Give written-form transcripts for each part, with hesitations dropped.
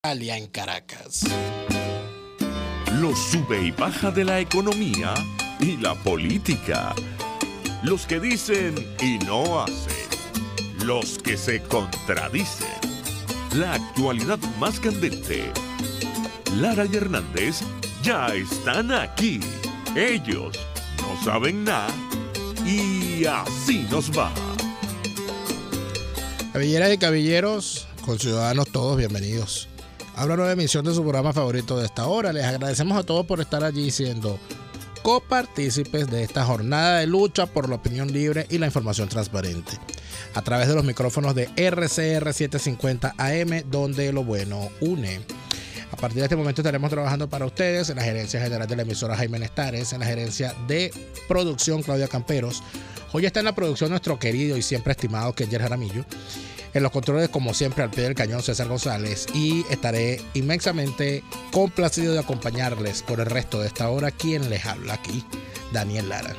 Italia en Caracas. Los sube y baja de la economía y la política. Los que dicen y no hacen. Los que se contradicen. La actualidad más candente. Lara y Hernández ya están aquí. Ellos no saben nada y así nos va. Cabilleras y caballeros, conciudadanos todos, bienvenidos a una nueva emisión de su programa favorito de esta hora. Les agradecemos a todos por estar allí siendo copartícipes de esta jornada de lucha por la opinión libre y la información transparente a través de los micrófonos de RCR 750 AM, donde lo bueno une. A partir de este momento estaremos trabajando para ustedes en la gerencia general de la emisora Jaime Nestares, en la gerencia de producción Claudia Camperos. Hoy está en la producción nuestro querido y siempre estimado Kenyer Jaramillo. En los controles, como siempre, al pie del cañón, César González. Y estaré inmensamente complacido de acompañarles por el resto de esta hora. Quien les habla aquí, Daniel Lara.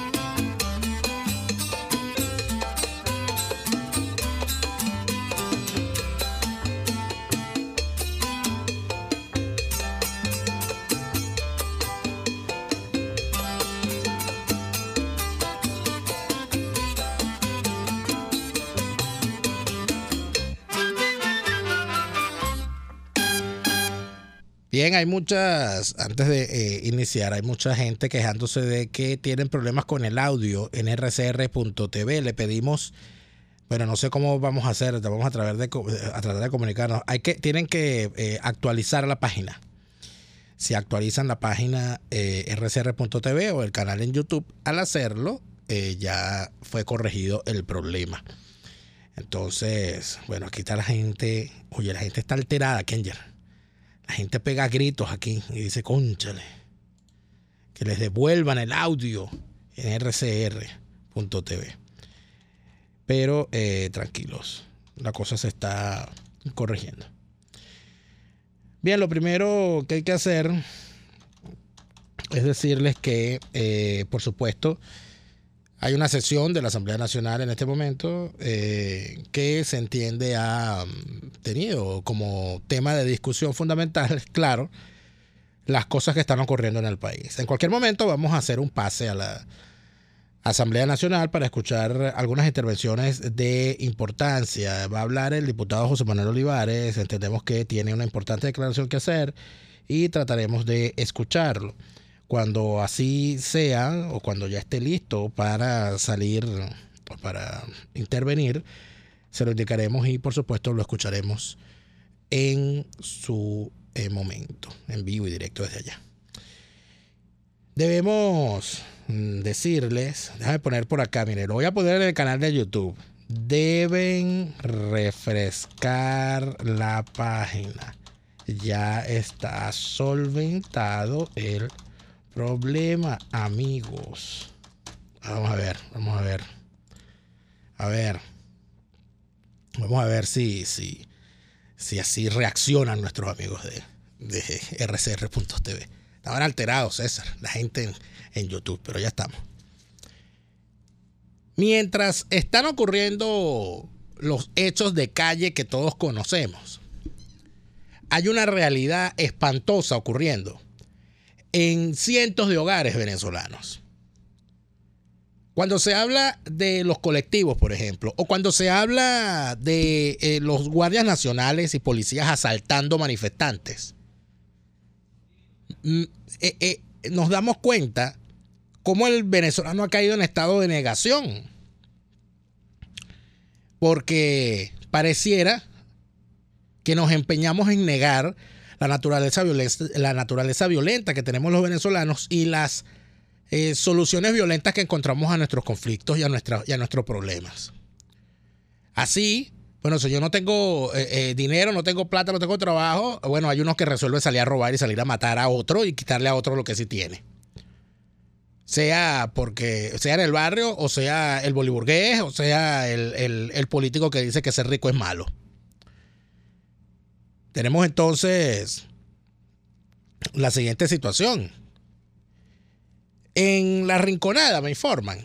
Bien, hay antes de iniciar, hay mucha gente quejándose de que tienen problemas con el audio en rcr.tv. Le pedimos, bueno, no sé cómo vamos a hacer, vamos a tratar de comunicarnos. Tienen que actualizar la página. Si actualizan la página rcr.tv o el canal en YouTube, al hacerlo ya fue corregido el problema. Entonces, bueno, aquí está la gente. Oye, la gente está alterada, Kenyer. La gente pega gritos aquí y dice, cónchale, que les devuelvan el audio en rcr.tv. Pero tranquilos, la cosa se está corrigiendo. Bien, lo primero que hay que hacer es decirles que, por supuesto, hay una sesión de la Asamblea Nacional en este momento que se entiende ha tenido como tema de discusión fundamental, claro, las cosas que están ocurriendo en el país. En cualquier momento vamos a hacer un pase a la Asamblea Nacional para escuchar algunas intervenciones de importancia. Va a hablar el diputado José Manuel Olivares, entendemos que tiene una importante declaración que hacer y trataremos de escucharlo. Cuando así sea o cuando ya esté listo para salir o para intervenir, se lo indicaremos y por supuesto lo escucharemos en su momento, en vivo y directo desde allá. Debemos decirles, déjame poner por acá, miren, lo voy a poner en el canal de YouTube. Deben refrescar la página. Ya está solventado el problema, amigos. Vamos a ver. Vamos a ver si así reaccionan nuestros amigos de rcr.tv. Estaban alterados, César, la gente en YouTube, pero ya estamos. Mientras están ocurriendo los hechos de calle que todos conocemos, hay una realidad espantosa ocurriendo en cientos de hogares venezolanos. Cuando se habla de los colectivos, por ejemplo, o cuando se habla de los guardias nacionales y policías asaltando manifestantes, nos damos cuenta cómo el venezolano ha caído en estado de negación. Porque pareciera que nos empeñamos en negar la naturaleza violenta que tenemos los venezolanos y las soluciones violentas que encontramos a nuestros conflictos y a nuestros problemas. Así, bueno, si yo no tengo dinero, no tengo plata, no tengo trabajo, bueno, hay unos que resuelven salir a robar y salir a matar a otro y quitarle a otro lo que sí tiene. Sea en el barrio, o sea el boliburgués, o sea el político que dice que ser rico es malo. Tenemos entonces la siguiente situación. En La Rinconada, me informan,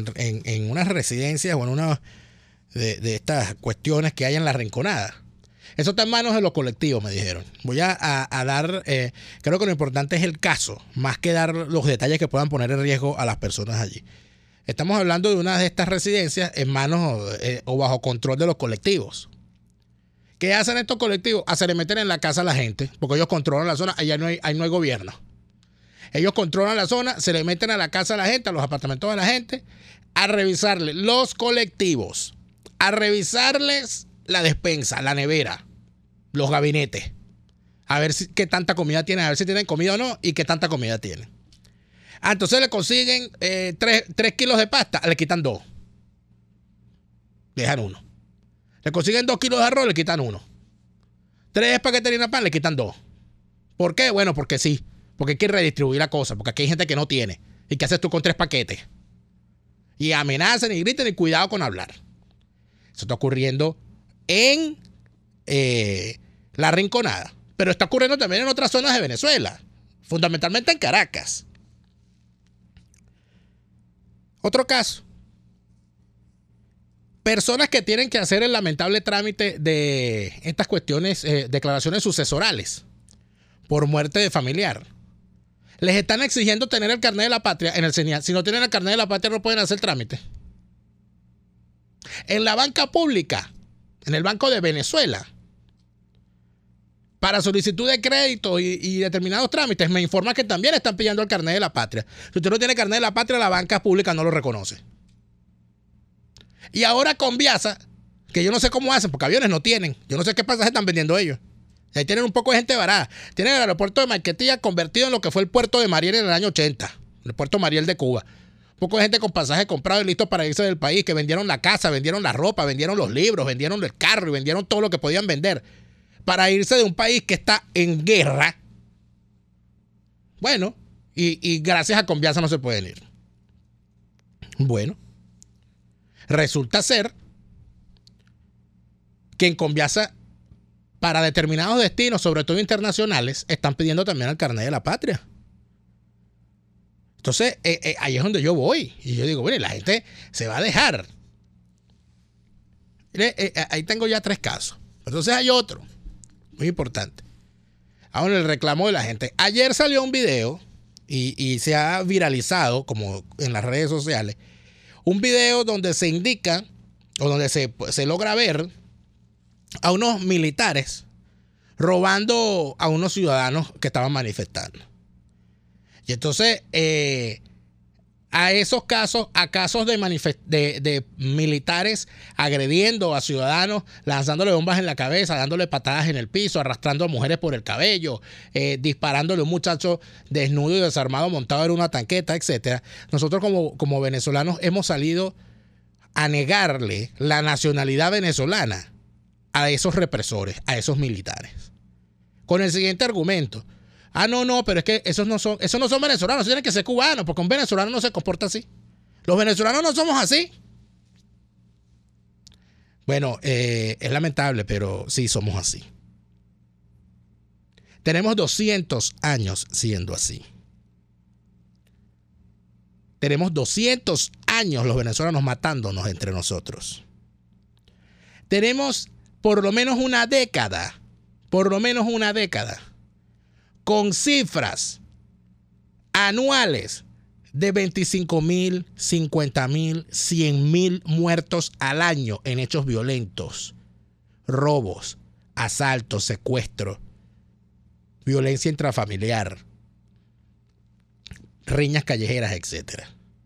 en unas residencias o en una de estas cuestiones que hay en La Rinconada, Eso está en manos de los colectivos, me dijeron. Voy a dar, creo que lo importante es el caso, más que dar los detalles que puedan poner en riesgo a las personas allí. Estamos hablando de una de estas residencias en manos o bajo control de los colectivos. ¿Qué hacen estos colectivos? Se le meten en la casa a la gente, porque ellos controlan la zona, ahí no hay gobierno. Ellos controlan la zona, se le meten a la casa a la gente, a los apartamentos de la gente, a revisarles los colectivos, a revisarles la despensa, la nevera, los gabinetes, a ver qué tanta comida tienen, a ver si tienen comida o no y qué tanta comida tienen. Entonces le consiguen 3 kilos de pasta, le quitan 2. Dejan 1. Le consiguen 2 kilos de arroz, le quitan 1. 3 paquetes de harina pan, le quitan 2. ¿Por qué? Bueno, porque sí. Porque hay que redistribuir la cosa. Porque aquí hay gente que no tiene. ¿Y qué haces tú con 3 paquetes? Y amenazan y gritan y cuidado con hablar. Eso está ocurriendo en La Rinconada. Pero está ocurriendo también en otras zonas de Venezuela. Fundamentalmente en Caracas. Otro caso. Personas que tienen que hacer el lamentable trámite de estas cuestiones, declaraciones sucesorales por muerte de familiar. Les están exigiendo tener el carnet de la patria en el CENIAT. Si no tienen el carnet de la patria no pueden hacer trámite. En la banca pública, en el Banco de Venezuela, para solicitud de crédito y determinados trámites, me informa que también están pidiendo el carnet de la patria. Si usted no tiene carnet de la patria, la banca pública no lo reconoce. Y ahora con Viasa, que yo no sé cómo hacen, porque aviones no tienen. Yo no sé qué pasajes están vendiendo ellos. Y ahí tienen un poco de gente varada. Tienen el aeropuerto de Maiquetía convertido en lo que fue el puerto de Mariel en el año 80. El puerto Mariel de Cuba. Un poco de gente con pasajes comprados y listos para irse del país, que vendieron la casa, vendieron la ropa, vendieron los libros, vendieron el carro y vendieron todo lo que podían vender para irse de un país que está en guerra. Bueno, y gracias a Conviasa no se pueden ir. Bueno. Resulta ser que en Conviasa, para determinados destinos, sobre todo internacionales, están pidiendo también el carnet de la patria. Entonces, ahí es donde yo voy. Y yo digo, bueno, la gente se va a dejar. Ahí tengo ya 3 casos. Entonces hay otro, muy importante. Ahora el reclamo de la gente. Ayer salió un video y se ha viralizado, como en las redes sociales, un video donde se indica, o donde se logra ver a unos militares robando a unos ciudadanos que estaban manifestando. Y entonces, a esos casos, a casos de militares agrediendo a ciudadanos, lanzándole bombas en la cabeza, dándole patadas en el piso, arrastrando a mujeres por el cabello, disparándole a un muchacho desnudo y desarmado montado en una tanqueta, etc. Nosotros como venezolanos hemos salido a negarle la nacionalidad venezolana a esos represores, a esos militares. Con el siguiente argumento. No, pero es que esos no son venezolanos, tienen que ser cubanos, porque un venezolano no se comporta así. Los venezolanos no somos así. Bueno, es lamentable, pero sí somos así. Tenemos 200 años siendo así. Tenemos 200 años los venezolanos matándonos entre nosotros. Tenemos por lo menos una década, con cifras anuales de 25,000, 50,000, 100,000 muertos al año en hechos violentos, robos, asaltos, secuestros, violencia intrafamiliar, riñas callejeras, etc.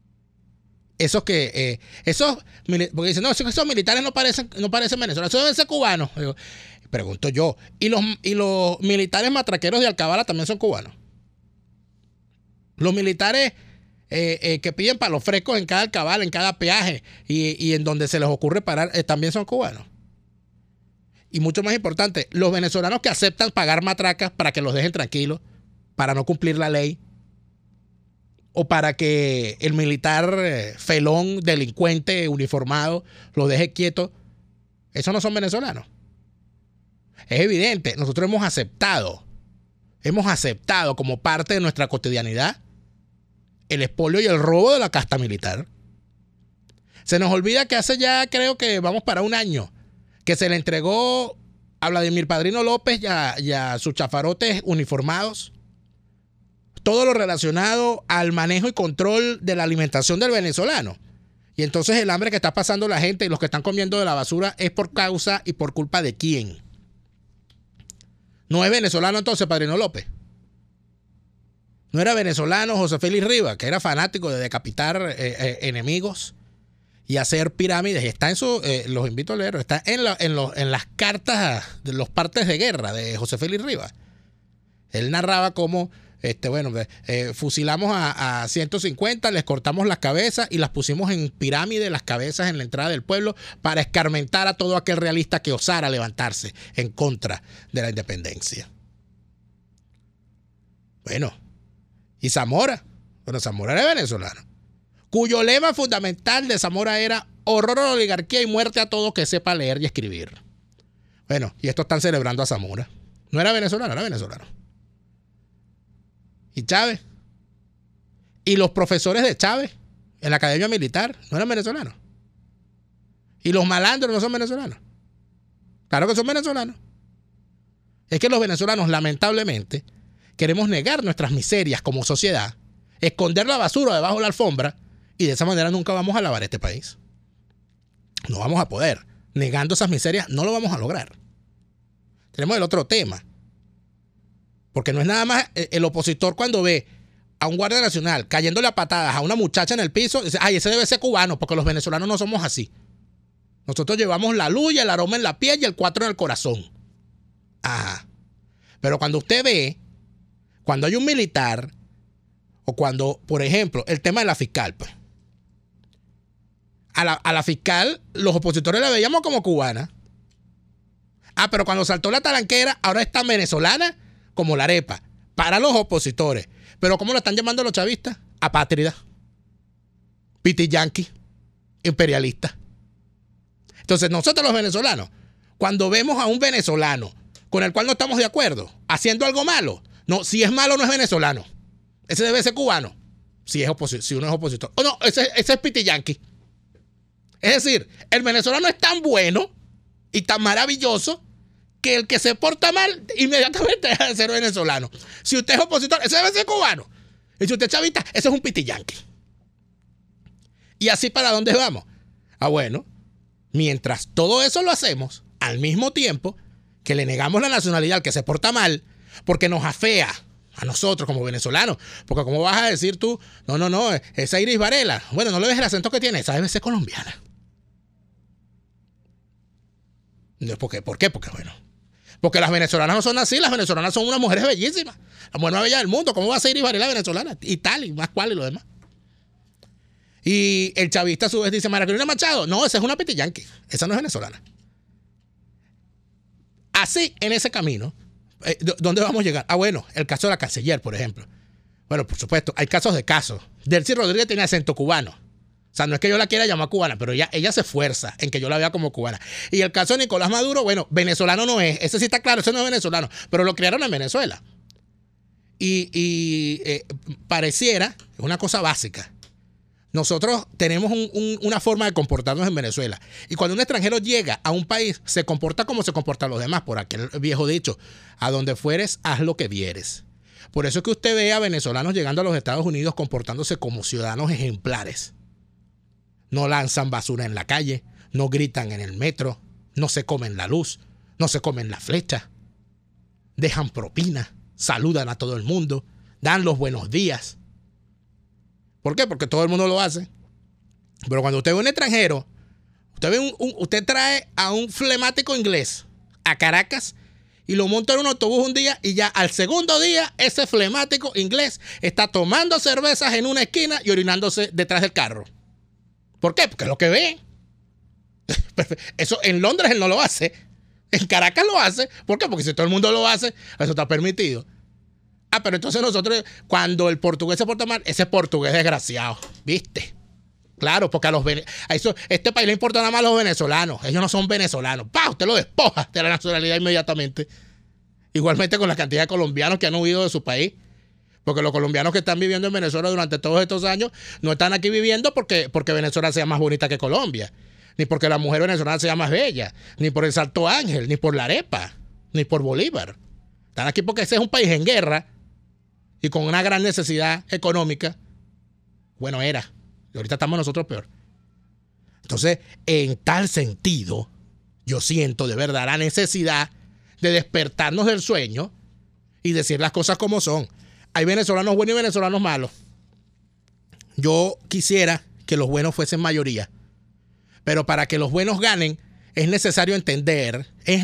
Porque dicen, no, esos militares no parecen venezolanos, esos deben ser cubanos. Digo, pregunto yo, ¿y los militares matraqueros de Alcabala también son cubanos? Los militares que piden palos frescos en cada alcabala, en cada peaje y en donde se les ocurre parar, también son cubanos. Y mucho más importante, los venezolanos que aceptan pagar matracas para que los dejen tranquilos, para no cumplir la ley, o para que el militar felón, delincuente, uniformado, los deje quietos, esos no son venezolanos. Es evidente, nosotros hemos aceptado como parte de nuestra cotidianidad el expolio y el robo de la casta militar. Se nos olvida que hace ya, creo que vamos para un año, que se le entregó a Vladimir Padrino López y a sus chafarotes uniformados, todo lo relacionado al manejo y control de la alimentación del venezolano. Y entonces el hambre que está pasando la gente y los que están comiendo de la basura es por causa y por culpa de quién. No es venezolano entonces Padrino López. No era venezolano José Félix Rivas, que era fanático de decapitar enemigos y hacer pirámides. Y está en su, los invito a leer, está en las cartas de los partes de guerra de José Félix Rivas. Él narraba cómo fusilamos a 150, les cortamos las cabezas y las pusimos en pirámide, las cabezas en la entrada del pueblo, para escarmentar a todo aquel realista que osara levantarse en contra de la independencia. Bueno, y Zamora, bueno, Zamora era venezolano, cuyo lema fundamental de Zamora era horror a la oligarquía y muerte a todo que sepa leer y escribir. Bueno, y estos están celebrando a Zamora. No era venezolano, era venezolano. Y Chávez. Y los profesores de Chávez en la Academia Militar no eran venezolanos. Y los malandros no son venezolanos. Claro que son venezolanos. Es que los venezolanos, lamentablemente, queremos negar nuestras miserias como sociedad, esconder la basura debajo de la alfombra, y de esa manera nunca vamos a lavar este país. No vamos a poder. Negando esas miserias no lo vamos a lograr. Tenemos el otro tema. Porque no es nada más el opositor cuando ve a un guardia nacional cayéndole a patadas a una muchacha en el piso, dice, ay, ese debe ser cubano, porque los venezolanos no somos así. Nosotros llevamos la luz y el aroma en la piel y el 4 en el corazón. Ajá. Pero cuando usted ve, cuando hay un militar, o cuando, por ejemplo, el tema de la fiscal, pues, a la fiscal, los opositores la veíamos como cubana. Ah, pero cuando saltó la talanquera, ahora está venezolana como la arepa, para los opositores. Pero ¿cómo lo están llamando los chavistas? Apátrida, piti yanqui, imperialista. Entonces nosotros los venezolanos, cuando vemos a un venezolano con el cual no estamos de acuerdo, haciendo algo malo, no, si es malo no es venezolano. Ese debe ser cubano, si uno es opositor. O no, ese es piti yanqui. Es decir, el venezolano es tan bueno y tan maravilloso que el que se porta mal inmediatamente deja de ser venezolano. Si usted es opositor, ese debe ser cubano. Y si usted es chavista, ese es un pitiyanqui. ¿Y así para dónde vamos? Ah, bueno, mientras todo eso lo hacemos, al mismo tiempo que le negamos la nacionalidad al que se porta mal, porque nos afea a nosotros como venezolanos. Porque ¿cómo vas a decir tú? No, esa Iris Varela. Bueno, no le ves el acento que tiene, esa debe ser colombiana. ¿Por qué? Porque bueno, porque las venezolanas no son así, las venezolanas son unas mujeres bellísimas, la mujer más bella del mundo. ¿Cómo va a ser Iris Varela venezolana? Y tal, y más cual y lo demás. Y el chavista a su vez dice, María Corina Machado, no, esa es una pitiyanqui, esa no es venezolana. Así, en ese camino, ¿dónde vamos a llegar? Ah, bueno, el caso de la canciller, por ejemplo. Bueno, por supuesto, hay casos de casos. Delcy Rodríguez tiene acento cubano. O sea, no es que yo la quiera llamar cubana, pero ella se esfuerza en que yo la vea como cubana. Y el caso de Nicolás Maduro, bueno, venezolano no es. Ese sí está claro, ese no es venezolano. Pero lo criaron en Venezuela. Y pareciera, es una cosa básica. Nosotros tenemos una forma de comportarnos en Venezuela. Y cuando un extranjero llega a un país, se comporta como se comportan los demás. Por aquel viejo dicho, a donde fueres, haz lo que vieres. Por eso es que usted ve a venezolanos llegando a los Estados Unidos comportándose como ciudadanos ejemplares. No lanzan basura en la calle, no gritan en el metro, no se comen la luz, no se comen la flecha, dejan propina, saludan a todo el mundo, dan los buenos días. ¿Por qué? Porque todo el mundo lo hace. Pero cuando usted ve un extranjero, usted trae a un flemático inglés a Caracas y lo monta en un autobús un día y ya al segundo día ese flemático inglés está tomando cervezas en una esquina y orinándose detrás del carro. ¿Por qué? Porque es lo que ven. Eso en Londres él no lo hace. En Caracas lo hace. ¿Por qué? Porque si todo el mundo lo hace, eso está permitido. Ah, pero entonces nosotros, cuando el portugués se porta mal, ese portugués desgraciado. ¿Viste? Claro, porque este país le importa nada más a los venezolanos. Ellos no son venezolanos. ¡Pah! Usted lo despoja de la nacionalidad inmediatamente. Igualmente con la cantidad de colombianos que han huido de su país. Porque los colombianos que están viviendo en Venezuela durante todos estos años no están aquí viviendo porque Venezuela sea más bonita que Colombia. ni porque la mujer venezolana sea más bella, ni por el Salto Ángel, ni por la arepa, ni por Bolívar. Están aquí porque ese es un país en guerra y con una gran necesidad económica. Bueno, era. Y ahorita estamos nosotros peor. Entonces, en tal sentido, yo siento de verdad la necesidad de despertarnos del sueño y decir las cosas como son. Hay venezolanos buenos y venezolanos malos. Yo quisiera que los buenos fuesen mayoría. Pero para que los buenos ganen, es necesario entender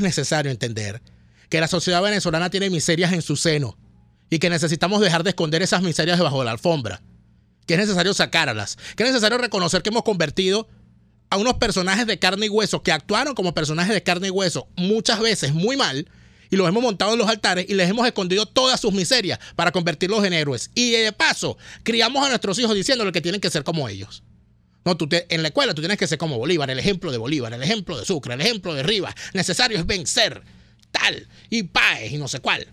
que la sociedad venezolana tiene miserias en su seno y que necesitamos dejar de esconder esas miserias debajo de la alfombra. Que es necesario sacarlas. Que es necesario reconocer que hemos convertido a unos personajes de carne y hueso que actuaron como personajes de carne y hueso muchas veces muy mal y los hemos montado en los altares y les hemos escondido todas sus miserias para convertirlos en héroes. Y de paso, criamos a nuestros hijos diciéndoles que tienen que ser como ellos. No, en la escuela tú tienes que ser como Bolívar, el ejemplo de Bolívar, el ejemplo de Sucre, el ejemplo de Rivas. Necesario es vencer, tal, y Páez, y no sé cuál.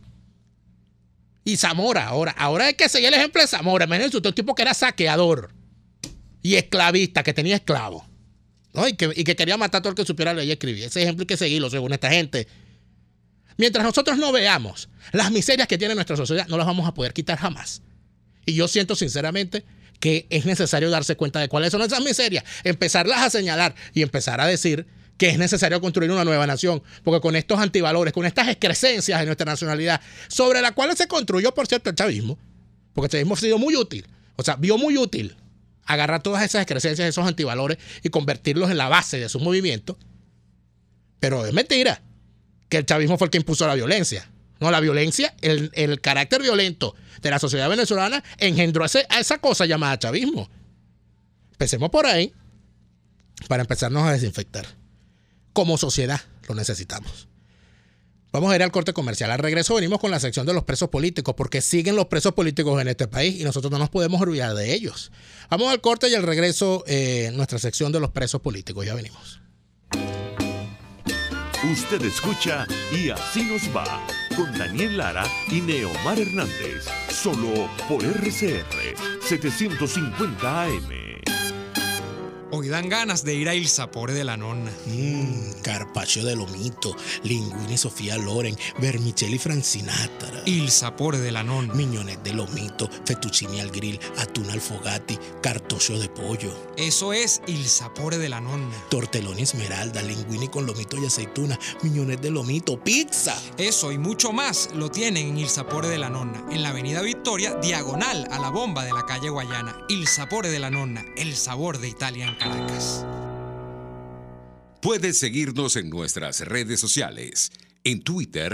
Y Zamora, ahora hay que seguir el ejemplo de Zamora. Imagínense usted, un tipo que era saqueador y esclavista, que tenía esclavos, ¿no? Y que quería matar a todo el que supiera leer y escribir. Ese ejemplo hay que seguirlo según esta gente. Mientras nosotros no veamos las miserias que tiene nuestra sociedad, no las vamos a poder quitar jamás. Y yo siento sinceramente que es necesario darse cuenta de cuáles son esas miserias, empezarlas a señalar y empezar a decir que es necesario construir una nueva nación, porque con estos antivalores, con estas excrescencias de nuestra nacionalidad, sobre la cual se construyó, por cierto, el chavismo, porque el chavismo ha sido muy útil, vio muy útil agarrar todas esas excrescencias, esos antivalores y convertirlos en la base de su movimiento. Pero es mentira que el chavismo fue el que impuso la violencia. No, la violencia, el carácter violento de la sociedad venezolana engendró a esa cosa llamada chavismo. Empecemos por ahí para empezarnos a desinfectar. Como sociedad lo necesitamos. Vamos a ir al corte comercial. Al regreso venimos con la sección de los presos políticos, porque siguen los presos políticos en este país y nosotros no nos podemos olvidar de ellos. Vamos al corte y al regreso nuestra sección de los presos políticos. Ya venimos. Usted escucha Y Así Nos Va, con Daniel Lara y Neomar Hernández, solo por RCR 750 AM. Hoy dan ganas de ir a Il Sapore de la Nonna. Carpaccio de lomito, linguini Sofía Loren, vermicelli francinatra. Il Sapore de la Nonna. Miñones de lomito, fettuccini al grill, atún al fogati, cartoccio de pollo. Eso es Il Sapore de la Nonna. Tortelloni esmeralda, linguini con lomito y aceituna, miñones de lomito, pizza. Eso y mucho más lo tienen en Il Sapore de la Nonna, en la avenida Victoria, diagonal a la bomba de la calle Guayana. Il Sapore de la Nonna, el sabor de Italia en Caracas. Puedes seguirnos en nuestras redes sociales. En Twitter,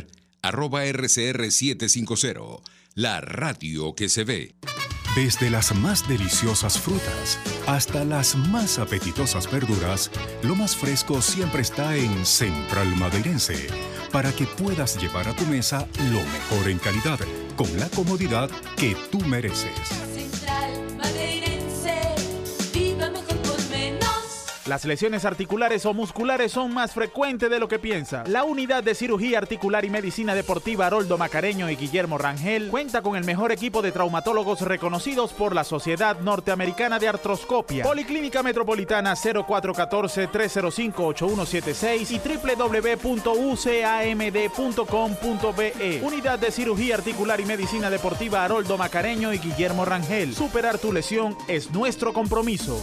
@RCR750, la radio que se ve. Desde las más deliciosas frutas hasta las más apetitosas verduras, lo más fresco siempre está en Central Madeirense, para que puedas llevar a tu mesa lo mejor en calidad, con la comodidad que tú mereces. Central Madeirense, viva mejor por menos. Las lesiones articulares o musculares son más frecuentes de lo que piensa. La Unidad de Cirugía Articular y Medicina Deportiva Haroldo Macareño y Guillermo Rangel cuenta con el mejor equipo de traumatólogos reconocidos por la Sociedad Norteamericana de Artroscopia. Policlínica Metropolitana 0414-305-8176 y www.ucamd.com.be. Unidad de Cirugía Articular y Medicina Deportiva Haroldo Macareño y Guillermo Rangel. Superar tu lesión es nuestro compromiso.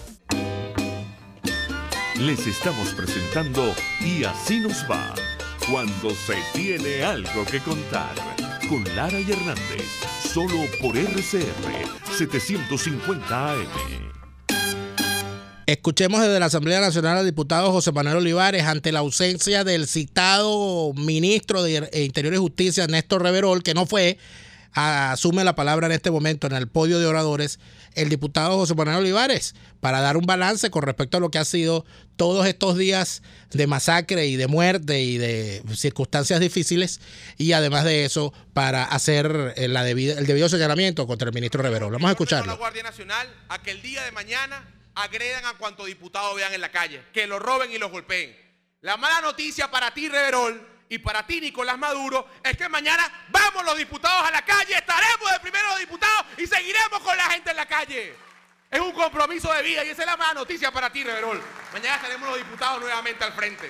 Les estamos presentando Y Así Nos Va, cuando se tiene algo que contar, con Lara y Hernández, solo por RCR 750 AM. Escuchemos desde la Asamblea Nacional al diputado José Manuel Olivares ante la ausencia del citado ministro de Interior y Justicia, Néstor Reverol, que no fue. Asume la palabra en este momento en el podio de oradores el diputado José Manuel Olivares para dar un balance con respecto a lo que ha sido todos estos días de masacre y de muerte y de circunstancias difíciles, y además de eso para hacer el debido señalamiento contra el ministro Reverol. Vamos a escucharlo. La Guardia Nacional a que el día de mañana agredan a cuanto diputado vean en la calle, que lo roben y los golpeen. La mala noticia para ti, Reverol, y para ti, Nicolás Maduro, es que mañana vamos los diputados a la calle, estaremos de primero los diputados y seguiremos con la gente en la calle. Es un compromiso de vida y esa es la mala noticia para ti, Reverol. Mañana tenemos los diputados nuevamente al frente.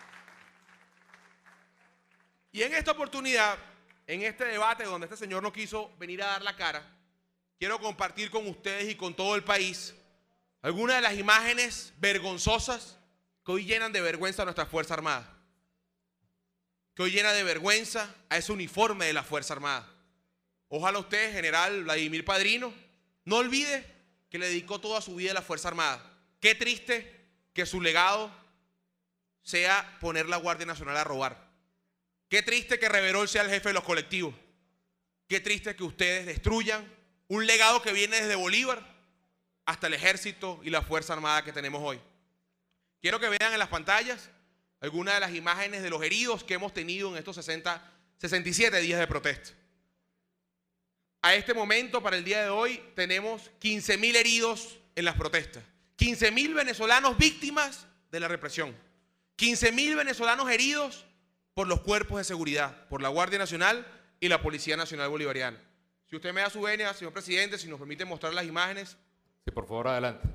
Y en esta oportunidad, en este debate donde este señor no quiso venir a dar la cara, quiero compartir con ustedes y con todo el país algunas de las imágenes vergonzosas que hoy llenan de vergüenza a nuestra Fuerza Armada, que hoy llena de vergüenza a ese uniforme de la Fuerza Armada. Ojalá usted, general Vladimir Padrino, no olvide que le dedicó toda su vida a la Fuerza Armada. Qué triste que su legado sea poner la Guardia Nacional a robar. Qué triste que Reverol sea el jefe de los colectivos. Qué triste que ustedes destruyan un legado que viene desde Bolívar hasta el ejército y la Fuerza Armada que tenemos hoy. Quiero que vean en las pantallas algunas de las imágenes de los heridos que hemos tenido en estos 67 días de protesta. A este momento, para el día de hoy, tenemos 15.000 heridos en las protestas. 15.000 venezolanos víctimas de la represión. 15.000 venezolanos heridos por los cuerpos de seguridad, por la Guardia Nacional y la Policía Nacional Bolivariana. Si usted me da su venia, señor presidente, si nos permite mostrar las imágenes. Sí, por favor, adelante.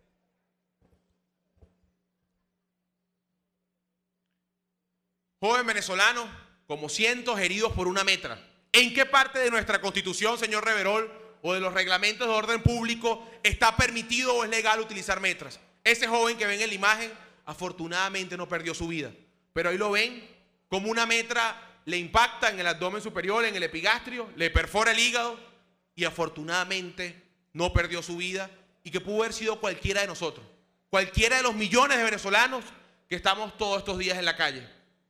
Joven venezolano, como cientos heridos por una metra. ¿En qué parte de nuestra Constitución, señor Reverol, o de los reglamentos de orden público está permitido o es legal utilizar metras? Ese joven que ven en la imagen, afortunadamente no perdió su vida. Pero ahí lo ven, como una metra le impacta en el abdomen superior, en el epigastrio, le perfora el hígado y afortunadamente no perdió su vida, y que pudo haber sido cualquiera de nosotros, cualquiera de los millones de venezolanos que estamos todos estos días en la calle.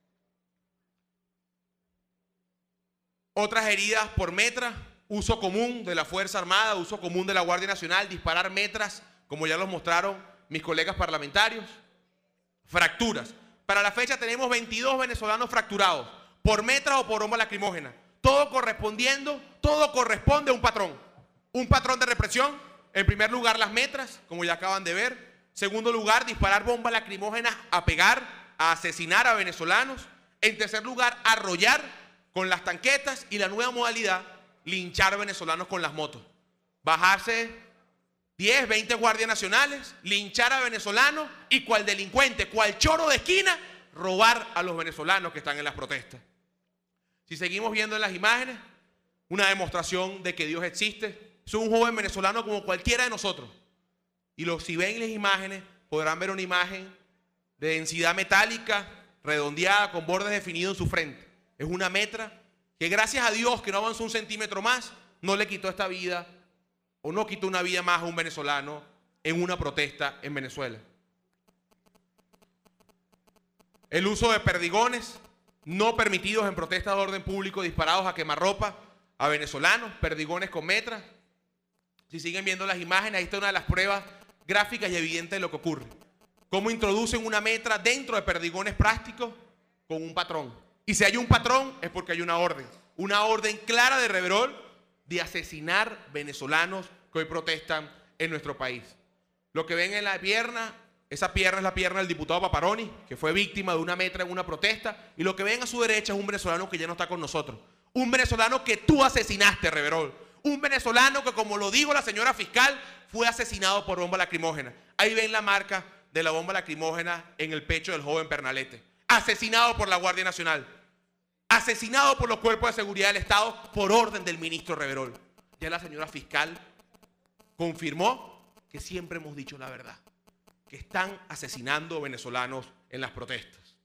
Otras heridas por metra, uso común de la Fuerza Armada, uso común de la Guardia Nacional, disparar metras, como ya los mostraron mis colegas parlamentarios. Fracturas. Para la fecha tenemos 22 venezolanos fracturados, por metras o por bomba lacrimógena. Todo corresponde a un patrón de represión. En primer lugar, las metras, como ya acaban de ver. Segundo lugar, disparar bombas lacrimógenas a pegar, a asesinar a venezolanos. En tercer lugar, arrollar con las tanquetas, y la nueva modalidad, linchar venezolanos con las motos. Bajarse 10, 20 guardias nacionales, linchar a venezolanos y cual delincuente, cual choro de esquina, robar a los venezolanos que están en las protestas. Si seguimos viendo en las imágenes, una demostración de que Dios existe. Es un joven venezolano como cualquiera de nosotros. Y si ven las imágenes, podrán ver una imagen de densidad metálica, redondeada, con bordes definidos en su frente. Es una metra que, gracias a Dios que no avanzó un centímetro más, no le quitó esta vida o no quitó una vida más a un venezolano en una protesta en Venezuela. El uso de perdigones no permitidos en protestas de orden público, disparados a quemarropa a venezolanos, perdigones con metras. Si siguen viendo las imágenes, ahí está una de las pruebas gráficas y evidentes de lo que ocurre. Cómo introducen una metra dentro de perdigones plásticos con un patrón. Y si hay un patrón es porque hay una orden clara de Reverol de asesinar venezolanos que hoy protestan en nuestro país. Lo que ven en la pierna, esa pierna es la pierna del diputado Paparoni, que fue víctima de una metra en una protesta, y lo que ven a su derecha es un venezolano que ya no está con nosotros. Un venezolano que tú asesinaste, Reverol. Un venezolano que, como lo dijo la señora fiscal, fue asesinado por bomba lacrimógena. Ahí ven la marca de la bomba lacrimógena en el pecho del joven Pernalete. Asesinado por la Guardia Nacional. Asesinado por los cuerpos de seguridad del Estado por orden del ministro Reverol. Ya la señora fiscal confirmó que siempre hemos dicho la verdad. Que están asesinando venezolanos en las protestas.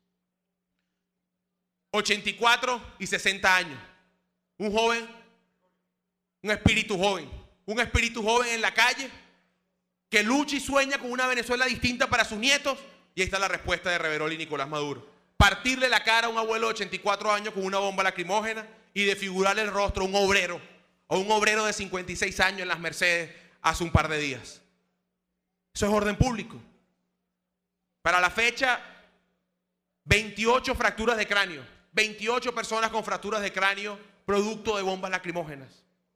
84 y 60 años. Un joven, un espíritu joven en la calle que lucha y sueña con una Venezuela distinta para sus nietos. Y ahí está la respuesta de Reverol y Nicolás Maduro. Partirle la cara a un abuelo de 84 años con una bomba lacrimógena y desfigurarle el rostro a un obrero de 56 años en las Mercedes hace un par de días. Eso es orden público. Para la fecha, 28 fracturas de cráneo, 28 personas con fracturas de cráneo producto de bombas lacrimógenas.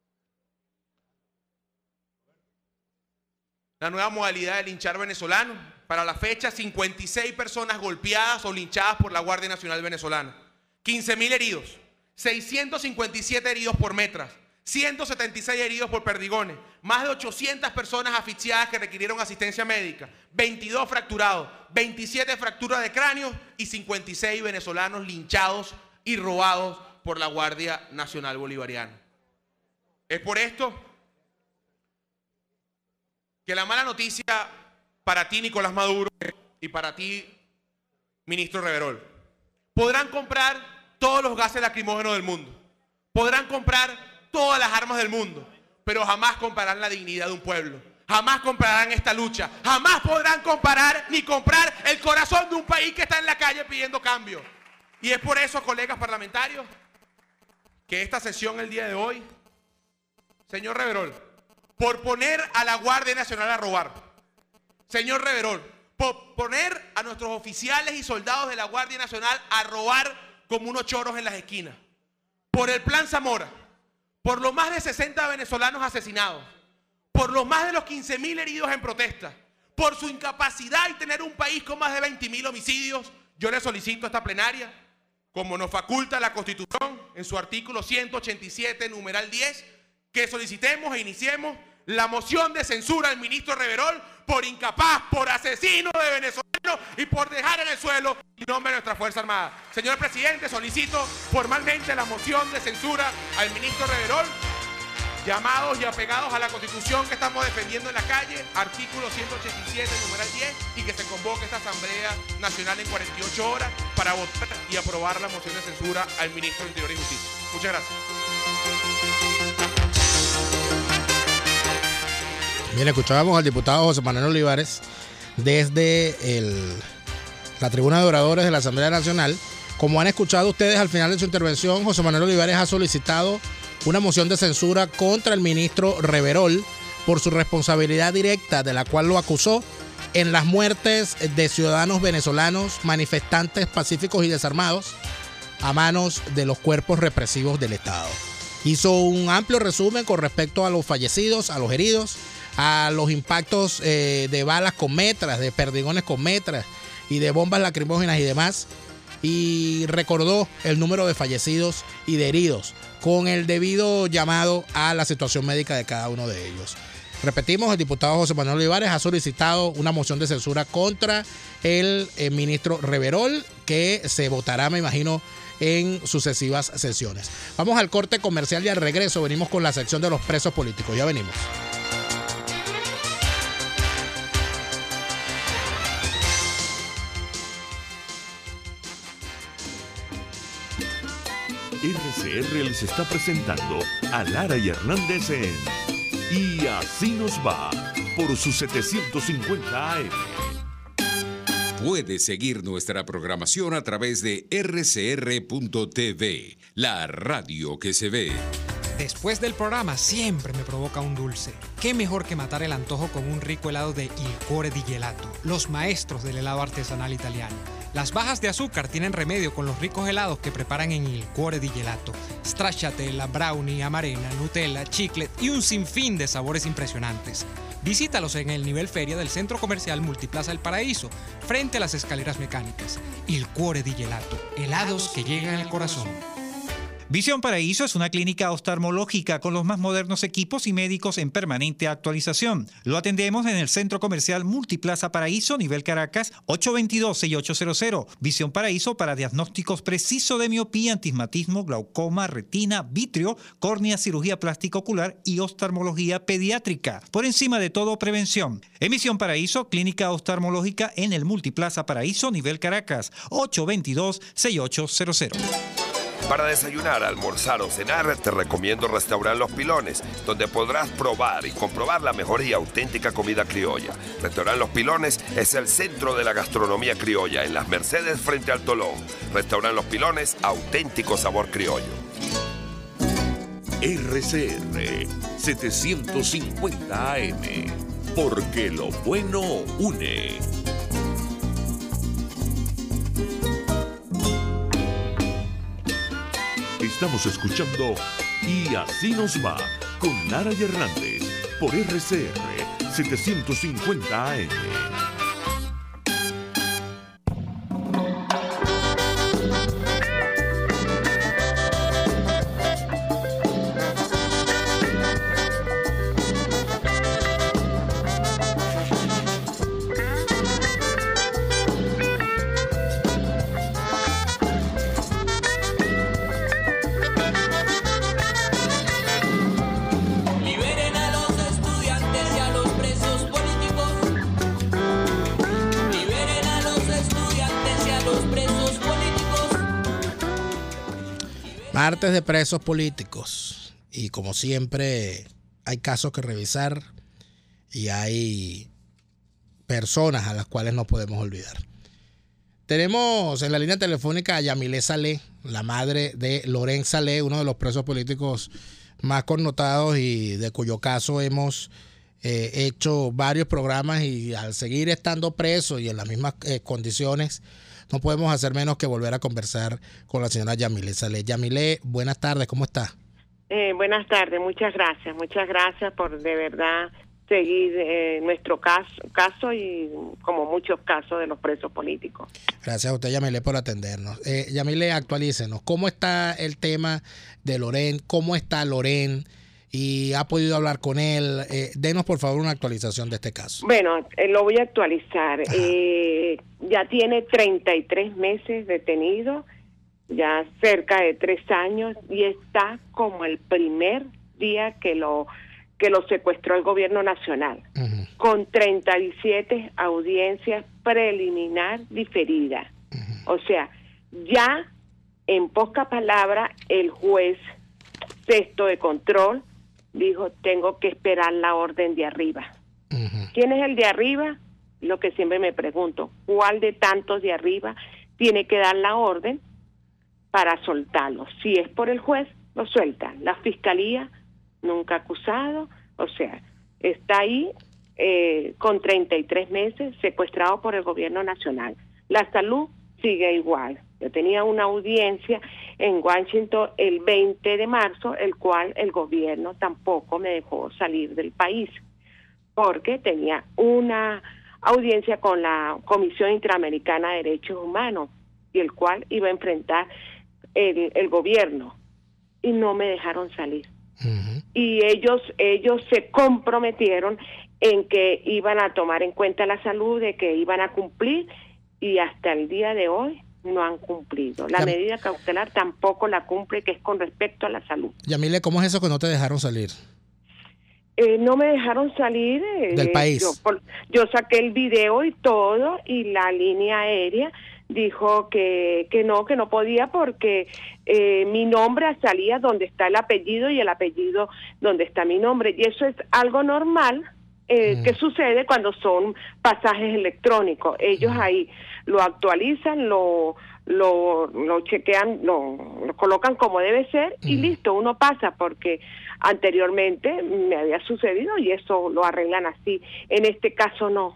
La nueva modalidad de linchar venezolanos. Para la fecha, 56 personas golpeadas o linchadas por la Guardia Nacional Venezolana. 15.000 heridos. 657 heridos por metras. 176 heridos por perdigones, más de 800 personas asfixiadas que requirieron asistencia médica, 22 fracturados, 27 fracturas de cráneo y 56 venezolanos linchados y robados por la Guardia Nacional Bolivariana. Es por esto que la mala noticia para ti, Nicolás Maduro, y para ti, ministro Reverol: podrán comprar todos los gases lacrimógenos del mundo, podrán comprar todas las armas del mundo, pero jamás compararán la dignidad de un pueblo, jamás compararán esta lucha, jamás podrán comparar ni comprar el corazón de un país que está en la calle pidiendo cambio. Y es por eso, colegas parlamentarios, que esta sesión el día de hoy, señor Reverol, por poner a la Guardia Nacional a robar, señor Reverol, por poner a nuestros oficiales y soldados de la Guardia Nacional a robar como unos choros en las esquinas, por el Plan Zamora, por los más de 60 venezolanos asesinados, por los más de los 15.000 heridos en protesta, por su incapacidad y tener un país con más de 20.000 homicidios, yo le solicito a esta plenaria, como nos faculta la Constitución en su artículo 187, numeral 10, que solicitemos e iniciemos la moción de censura al ministro Reverol por incapaz, por asesino de venezolanos y por dejar en el suelo en nombre de nuestra Fuerza Armada. Señor presidente, solicito formalmente la moción de censura al ministro Reverol, llamados y apegados a la Constitución que estamos defendiendo en la calle, artículo 187, numeral 10, y que se convoque esta Asamblea Nacional en 48 horas para votar y aprobar la moción de censura al ministro de Interior y Justicia. Muchas gracias. Bien, escuchábamos al diputado José Manuel Olivares desde la tribuna de oradores de la Asamblea Nacional. Como han escuchado ustedes al final de su intervención, José Manuel Olivares ha solicitado una moción de censura contra el ministro Reverol por su responsabilidad directa, de la cual lo acusó, en las muertes de ciudadanos venezolanos, manifestantes pacíficos y desarmados, a manos de los cuerpos represivos del Estado. Hizo un amplio resumen con respecto a los fallecidos, a los heridos, a los impactos de balas con metras, de perdigones con metras y de bombas lacrimógenas y demás, y recordó el número de fallecidos y de heridos con el debido llamado a la situación médica de cada uno de ellos. Repetimos, el diputado José Manuel Olivares ha solicitado una moción de censura contra el ministro Reverol, que se votará, me imagino, en sucesivas sesiones. Vamos al corte comercial y al regreso venimos con la sección de los presos políticos. Ya venimos. RCR les está presentando a Lara y Hernández en Y Así Nos Va por su 750 AM. Puedes seguir nuestra programación a través de rcr.tv, la radio que se ve. Después del programa siempre me provoca un dulce. ¿Qué mejor que matar el antojo con un rico helado de Il Cuore di Gelato, los maestros del helado artesanal italiano? Las bajas de azúcar tienen remedio con los ricos helados que preparan en Il Cuore di Gelato. Stracciatella, brownie, amarena, Nutella, chiclet y un sinfín de sabores impresionantes. Visítalos en el nivel feria del Centro Comercial Multiplaza El Paraíso, frente a las escaleras mecánicas. Il Cuore di Gelato, helados que llegan al corazón. Visión Paraíso es una clínica oftalmológica con los más modernos equipos y médicos en permanente actualización. Lo atendemos en el Centro Comercial Multiplaza Paraíso, nivel Caracas, 822-6800. Visión Paraíso para diagnósticos precisos de miopía, astigmatismo, glaucoma, retina, vitrio, córnea, cirugía plástica ocular y oftalmología pediátrica. Por encima de todo, prevención. En Visión Paraíso, clínica oftalmológica en el Multiplaza Paraíso, nivel Caracas, 822-6800. Para desayunar, almorzar o cenar, te recomiendo Restaurant Los Pilones, donde podrás probar y comprobar la mejor y auténtica comida criolla. Restaurant Los Pilones es el centro de la gastronomía criolla, en Las Mercedes frente al Tolón. Restaurant Los Pilones, auténtico sabor criollo. RCR 750 AM, porque lo bueno une. Estamos escuchando Y Así Nos Va con Lara y Hernández por RCR 750 AM. Martes de presos políticos. Y como siempre, hay casos que revisar y hay personas a las cuales no podemos olvidar. Tenemos en la línea telefónica a Yamile Saleh, la madre de Loren Saleh, uno de los presos políticos más connotados y de cuyo caso hemos hecho varios programas, y al seguir estando preso y en las mismas condiciones, no podemos hacer menos que volver a conversar con la señora Yamile Saleh. Yamile, buenas tardes, ¿cómo está? Buenas tardes, muchas gracias por de verdad seguir nuestro caso y como muchos casos de los presos políticos. Gracias a usted, Yamile, por atendernos. Yamile, actualícenos, ¿cómo está el tema de Loren? ¿Cómo está Loren? ¿Y ha podido hablar con él? Denos, por favor, una actualización de este caso. Bueno, lo voy a actualizar. Ya tiene 33 meses detenido, ya cerca de 3 años, y está como el primer día que lo secuestró el gobierno nacional, con 37 audiencias preliminar diferidas. O sea, ya en pocas palabras, el juez sexto de control dijo, tengo que esperar la orden de arriba. ¿Quién es el de arriba? Lo que siempre me pregunto, ¿cuál de tantos de arriba tiene que dar la orden para soltarlo? Si es por el juez, lo suelta. La fiscalía, nunca acusado, o sea, está ahí con 33 meses secuestrado por el gobierno nacional. La salud sigue igual. Yo tenía una audiencia en Washington el 20 de marzo, el cual el gobierno tampoco me dejó salir del país, porque tenía una audiencia con la Comisión Interamericana de Derechos Humanos, y el cual iba a enfrentar el gobierno, y no me dejaron salir. Y ellos se comprometieron en que iban a tomar en cuenta la salud, de que iban a cumplir, y hasta el día de hoy no han cumplido. La medida cautelar tampoco la cumple, que es con respecto a la salud. Yamile, ¿cómo es eso que no te dejaron salir? No me dejaron salir del país. Yo saqué el video y todo, y la línea aérea dijo que no podía, porque mi nombre salía donde está el apellido y el apellido donde está mi nombre, y eso es algo normal que sucede cuando son pasajes electrónicos. Ellos ahí lo actualizan, lo chequean, lo colocan como debe ser, y listo, uno pasa, porque anteriormente me había sucedido y eso lo arreglan así. En este caso no,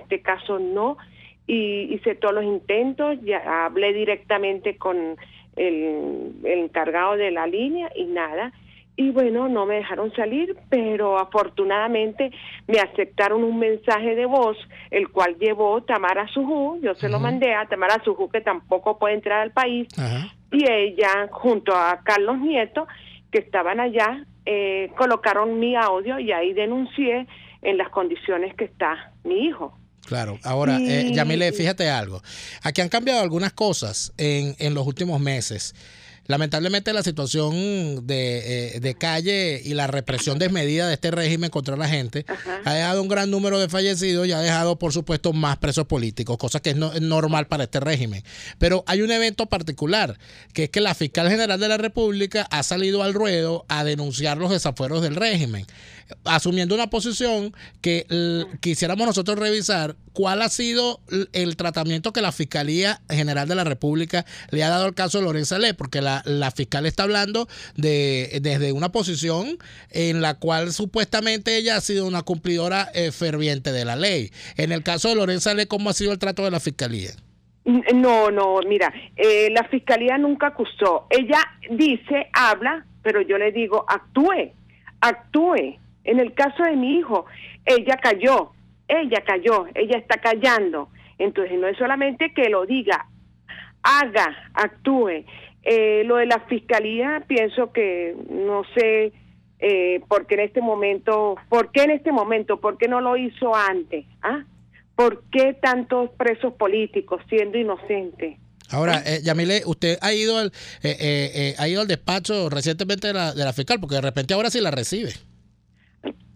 y hice todos los intentos, ya hablé directamente con el encargado de la línea y nada. Y bueno, no me dejaron salir, pero afortunadamente me aceptaron un mensaje de voz, el cual llevó Tamara Sujú. Yo se lo mandé a Tamara Sujú, que tampoco puede entrar al país, y ella, junto a Carlos Nieto, que estaban allá, colocaron mi audio, y ahí denuncié en las condiciones que está mi hijo. Claro. Ahora, Yamile, fíjate algo. Aquí han cambiado algunas cosas en los últimos meses. Lamentablemente la situación de calle y la represión desmedida de este régimen contra la gente ha dejado un gran número de fallecidos y ha dejado, por supuesto, más presos políticos, cosa que es normal para este régimen. Pero hay un evento particular, que es que la fiscal general de la República ha salido al ruedo a denunciar los desafueros del régimen, asumiendo una posición que quisiéramos nosotros revisar cuál ha sido el tratamiento que la Fiscalía General de la República le ha dado al caso de Loren Saleh, porque la fiscal está hablando desde una posición en la cual supuestamente ella ha sido una cumplidora ferviente de la ley. En el caso de Loren Saleh, ¿cómo ha sido el trato de la Fiscalía? No, mira, la Fiscalía nunca acusó. Ella dice, habla, pero yo le digo, actúe. En el caso de mi hijo, ella cayó, ella está callando. Entonces no es solamente que lo diga, haga, actúe. Lo de la Fiscalía, pienso que no sé por qué en este momento, ¿por qué no lo hizo antes? ¿Por qué tantos presos políticos siendo inocentes? Ahora, Yamile, usted ha ido al despacho recientemente de la fiscal, porque de repente ahora sí la recibe.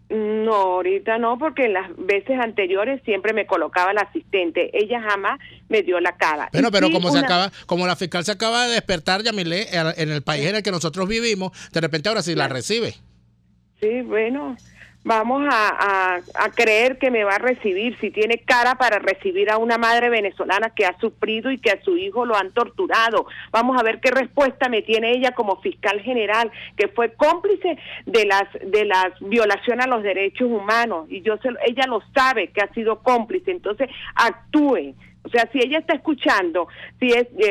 No, ahorita no, porque en las veces anteriores siempre me colocaba la asistente. Ella jamás me dio la cara. Bueno, pero como la fiscal se acaba de despertar, Yamile, en el país en el que nosotros vivimos, de repente ahora sí la recibe. Sí, bueno, vamos a creer que me va a recibir, si tiene cara para recibir a una madre venezolana que ha sufrido y que a su hijo lo han torturado. Vamos a ver qué respuesta me tiene ella como fiscal general, que fue cómplice de las violaciones a los derechos humanos, y ella lo sabe que ha sido cómplice, entonces actúe. O sea, si ella está escuchando, si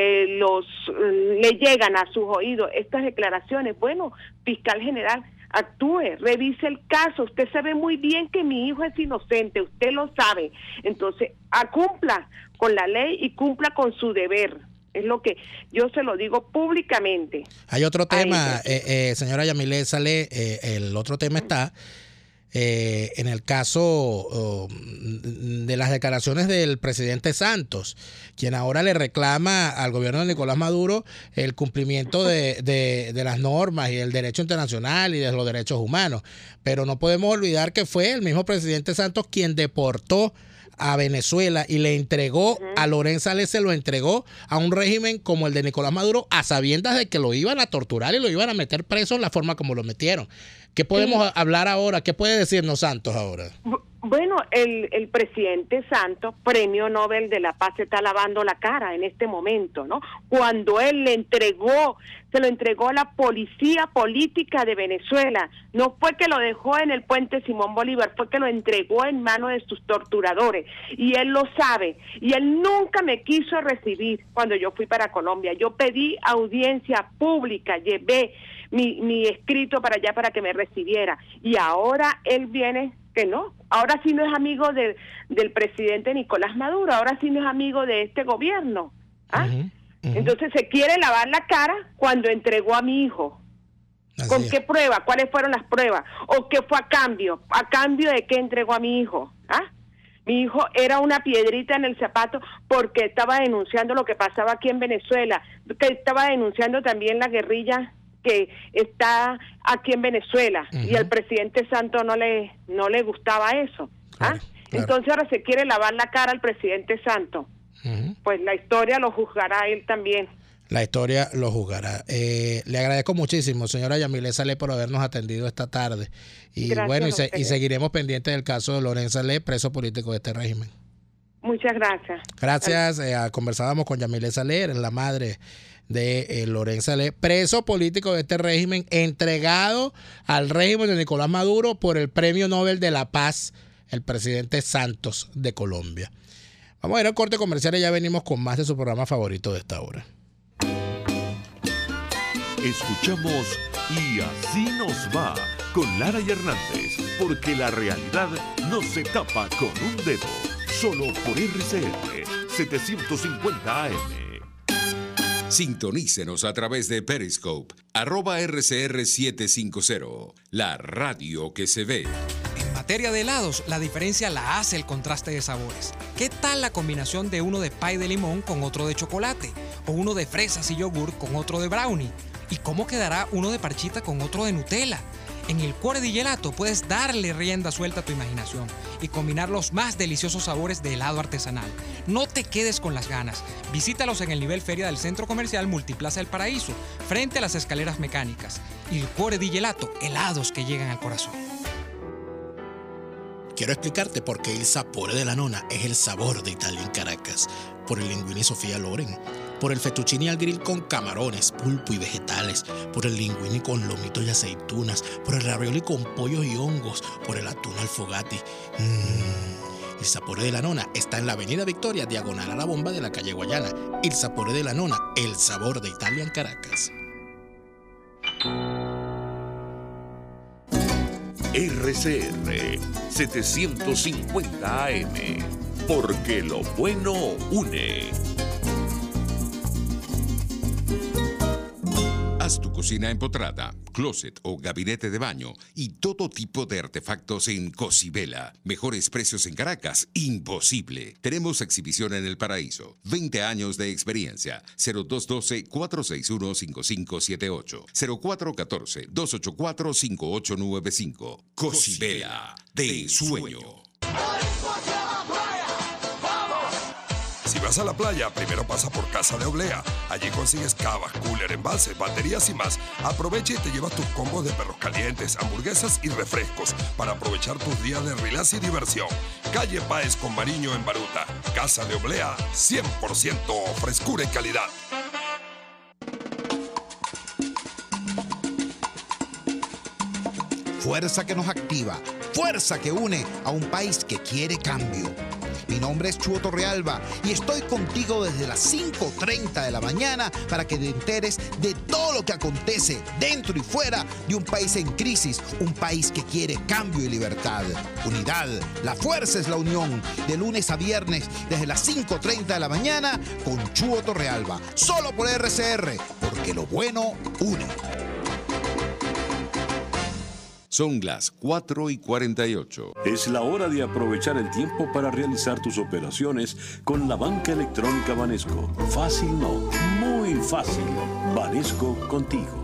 le llegan a sus oídos estas declaraciones, bueno, fiscal general, actúe, revise el caso. Usted sabe muy bien que mi hijo es inocente, usted lo sabe. Entonces, cumpla con la ley y cumpla con su deber. Es lo que yo se lo digo públicamente. Hay otro tema, señora Yamile Saleh, el otro tema está en el caso de las declaraciones del presidente Santos, quien ahora le reclama al gobierno de Nicolás Maduro el cumplimiento de las normas y del derecho internacional y de los derechos humanos. Pero no podemos olvidar que fue el mismo presidente Santos quien deportó a Venezuela y le entregó a Loren Saleh, se lo entregó a un régimen como el de Nicolás Maduro, a sabiendas de que lo iban a torturar y lo iban a meter preso en la forma como lo metieron. ¿Qué podemos hablar ahora? ¿Qué puede decirnos Santos ahora? Bueno, el presidente Santos, premio Nobel de la Paz, se está lavando la cara en este momento, ¿no? Cuando él se lo entregó a la policía política de Venezuela. No fue que lo dejó en el puente Simón Bolívar, fue que lo entregó en manos de sus torturadores. Y él lo sabe. Y él nunca me quiso recibir cuando yo fui para Colombia. Yo pedí audiencia pública, llevé mi escrito para allá para que me recibiera. Y ahora él viene que no. Ahora sí no es amigo del presidente Nicolás Maduro, ahora sí no es amigo de este gobierno. Entonces se quiere lavar la cara cuando entregó a mi hijo. ¿Con qué prueba? ¿Cuáles fueron las pruebas? ¿O qué fue a cambio? ¿A cambio de qué entregó a mi hijo? Mi hijo era una piedrita en el zapato porque estaba denunciando lo que pasaba aquí en Venezuela, que estaba denunciando también la guerrilla que está aquí en Venezuela, y al presidente Santos no le gustaba eso. Claro. Entonces ahora se quiere lavar la cara al presidente Santos. Pues la historia lo juzgará él también. La historia lo juzgará. Le agradezco muchísimo, señora Yamile Saleh, por habernos atendido esta tarde. Y gracias, bueno, y seguiremos pendientes del caso de Loren Saleh, preso político de este régimen. Muchas gracias. Gracias. Conversábamos con Yamile Saleh, la madre de Loren Saleh, preso político de este régimen, entregado al régimen de Nicolás Maduro por el Premio Nobel de la Paz, el presidente Santos de Colombia. Vamos a ir al corte comercial y ya venimos con más de su programa favorito de esta hora. Escuchamos Y Así Nos Va con Lara y Hernández, porque la realidad no se tapa con un dedo, solo por RCR 750 AM. Sintonícenos a través de Periscope, @RCR750, la radio que se ve. En materia de helados, la diferencia la hace el contraste de sabores. ¿Qué tal la combinación de uno de pie de limón con otro de chocolate? ¿O uno de fresas y yogur con otro de brownie? ¿Y cómo quedará uno de parchita con otro de Nutella? En el Cuore di Gelato puedes darle rienda suelta a tu imaginación y combinar los más deliciosos sabores de helado artesanal. No te quedes con las ganas. Visítalos en el nivel feria del Centro Comercial Multiplaza El Paraíso, frente a las escaleras mecánicas. Il Cuore di Gelato, helados que llegan al corazón. Quiero explicarte por qué el Sapore della Nonna es el sabor de Italia en Caracas. Por el linguine Sofía Loren, por el fettuccine al grill con camarones, pulpo y vegetales, por el linguine con lomito y aceitunas, por el ravioli con pollos y hongos, por el atún al fogati. El Sapore della Nonna está en la Avenida Victoria, diagonal a la bomba de la calle Guayana. El Sapore della Nonna, el sabor de Italia en Caracas. RCR 750 AM, porque lo bueno une. Haz tu cocina empotrada, closet o gabinete de baño y todo tipo de artefactos en Cosibela. Mejores precios en Caracas, imposible. Tenemos exhibición en El Paraíso. 20 años de experiencia. 0212-461-5578. 0414-284-5895. Cosibela, de ensueño. Si vas a la playa, primero pasa por Casa de Oblea. Allí consigues cavas, cooler, embalses, baterías y más. Aprovecha y te llevas tus combos de perros calientes, hamburguesas y refrescos para aprovechar tus días de relax y diversión. Calle Páez con Mariño en Baruta. Casa de Oblea, 100% frescura y calidad. Fuerza que nos activa, fuerza que une a un país que quiere cambio. Mi nombre es Chuo Torrealba y estoy contigo desde las 5:30 de la mañana para que te enteres de todo lo que acontece dentro y fuera de un país en crisis, un país que quiere cambio y libertad. Unidad, la fuerza es la unión, de lunes a viernes desde las 5:30 de la mañana con Chuo Torrealba, solo por RCR, porque lo bueno une. Son las 4:48. Es la hora de aprovechar el tiempo para realizar tus operaciones con la banca electrónica Banesco. Fácil no, muy fácil. Banesco contigo.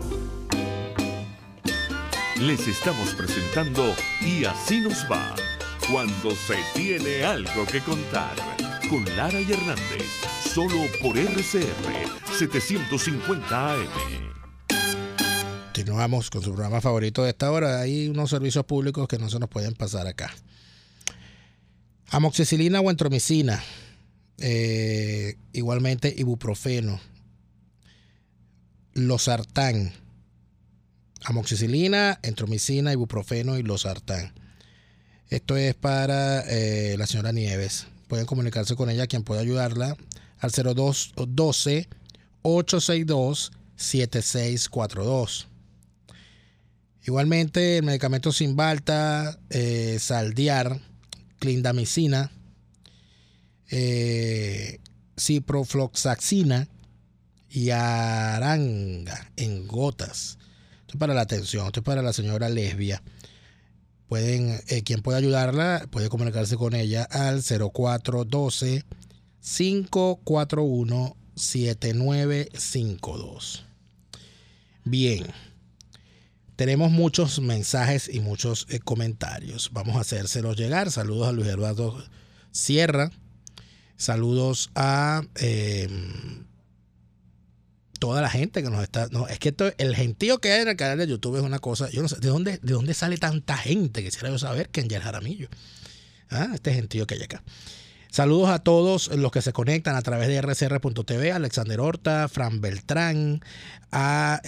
Les estamos presentando Y así nos va, cuando se tiene algo que contar, con Lara y Hernández, solo por RCR 750 AM. Continuamos con su programa favorito de esta hora. Hay unos servicios públicos que no se nos pueden pasar acá. Amoxicilina o entromicina. Igualmente ibuprofeno. Losartán. Amoxicilina, entromicina, ibuprofeno y losartán. Esto es para la señora Nieves. Pueden comunicarse con ella, quien pueda ayudarla, al 0212-862-7642. Igualmente, el medicamento Cymbalta, Saldiar, clindamicina, ciprofloxacina y aranga en gotas. Esto es para la atención, esto es para la señora Lesbia. Pueden, quien pueda ayudarla, puede comunicarse con ella al 0412-541-7952. Bien. Tenemos muchos mensajes y muchos comentarios. Vamos a hacérselos llegar. Saludos a Luis Eduardo Sierra. Saludos a toda la gente que nos está... No, es que el gentío que hay en el canal de YouTube es una cosa... Yo no sé, ¿de dónde sale tanta gente? Quisiera yo saber, Kenyer Jaramillo. Este gentío que hay acá. Saludos a todos los que se conectan a través de rcr.tv. Alexander Horta, Fran Beltrán, a...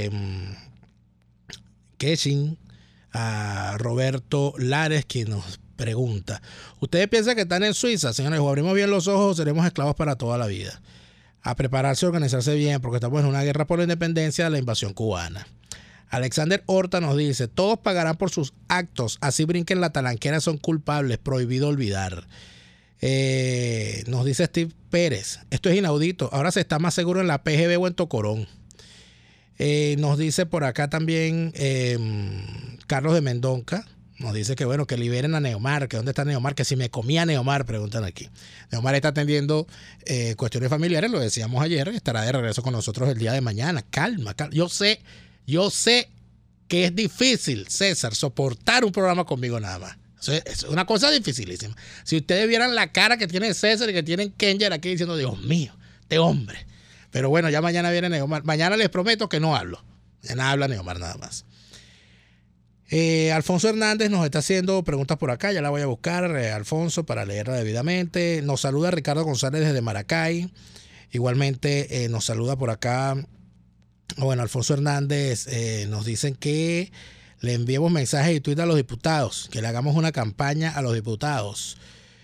Keshin, a Roberto Lares, quien nos pregunta: ¿ustedes piensan que están en Suiza? Señores, o abrimos bien los ojos, seremos esclavos para toda la vida. A prepararse, a organizarse bien, porque estamos en una guerra por la independencia de la invasión cubana. Alexander Horta nos dice: todos pagarán por sus actos, así brinquen la talanquera, son culpables, prohibido olvidar. Nos dice Steve Pérez: esto es inaudito, ahora se está más seguro en la PGB o en Tocorón. Nos dice por acá también Carlos de Mendonca. Nos dice que bueno, que liberen a Neomar, que dónde está Neomar, que si me comía Neomar, preguntan aquí. Neomar está atendiendo cuestiones familiares, lo decíamos ayer, estará de regreso con nosotros el día de mañana. Calma, calma. Yo sé que es difícil, César, soportar un programa conmigo nada más. Es una cosa dificilísima. Si ustedes vieran la cara que tiene César y que tienen Kenyer aquí diciendo: Dios mío, este hombre. Pero bueno, ya mañana viene Neomar. Mañana les prometo que no hablo. Mañana habla Neomar nada más. Alfonso Hernández nos está haciendo preguntas por acá. Ya la voy a buscar, Alfonso, para leerla debidamente. Nos saluda Ricardo González desde Maracay. Igualmente nos saluda por acá. Bueno, Alfonso Hernández nos dicen que le enviemos mensajes y tweets a los diputados. Que le hagamos una campaña a los diputados.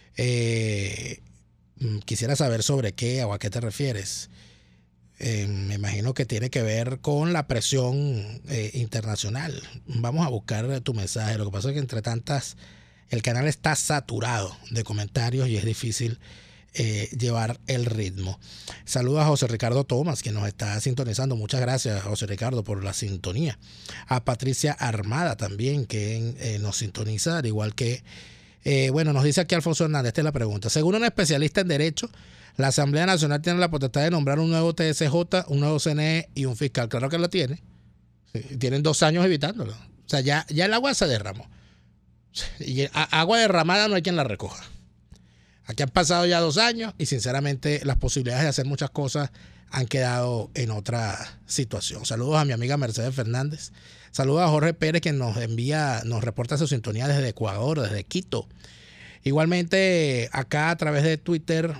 Quisiera saber sobre qué o a qué te refieres. Me imagino que tiene que ver con la presión internacional. Vamos a buscar tu mensaje. Lo que pasa es que entre tantas, el canal está saturado de comentarios y es difícil llevar el ritmo. Saludos a José Ricardo Tomás, que nos está sintonizando. Muchas gracias, José Ricardo, por la sintonía. A Patricia Armada también, que nos sintoniza, al igual que, nos dice aquí Alfonso Hernández, esta es la pregunta. Según un especialista en Derecho, la Asamblea Nacional tiene la potestad de nombrar un nuevo TSJ, un nuevo CNE y un fiscal. Claro que lo tiene. Sí, tienen 2 años evitándolo. O sea, ya el agua se derramó. Y agua derramada no hay quien la recoja. Aquí han pasado ya 2 años y sinceramente las posibilidades de hacer muchas cosas han quedado en otra situación. Saludos a mi amiga Mercedes Fernández. Saludos a Jorge Pérez, que nos reporta su sintonía desde Ecuador, desde Quito. Igualmente acá a través de Twitter,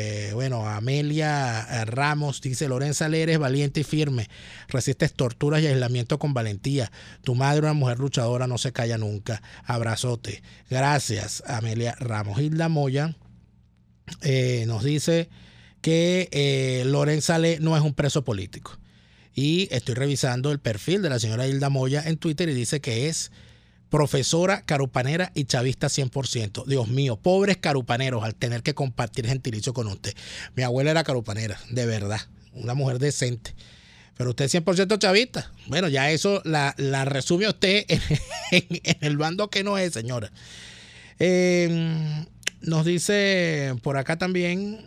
Amelia Ramos dice: Lorenza Leres, valiente y firme, resistes torturas y aislamiento con valentía. Tu madre, una mujer luchadora, no se calla nunca. Abrazote. Gracias, Amelia Ramos. Hilda Moya nos dice que Lorenza Le no es un preso político. Y estoy revisando el perfil de la señora Hilda Moya en Twitter y dice que es profesora carupanera y chavista 100%. Dios mío, pobres carupaneros al tener que compartir gentilicio con usted. Mi abuela era carupanera, de verdad, una mujer decente. Pero usted es 100% chavista. Bueno, ya eso la resume usted en el bando que no es, señora. Nos dice por acá también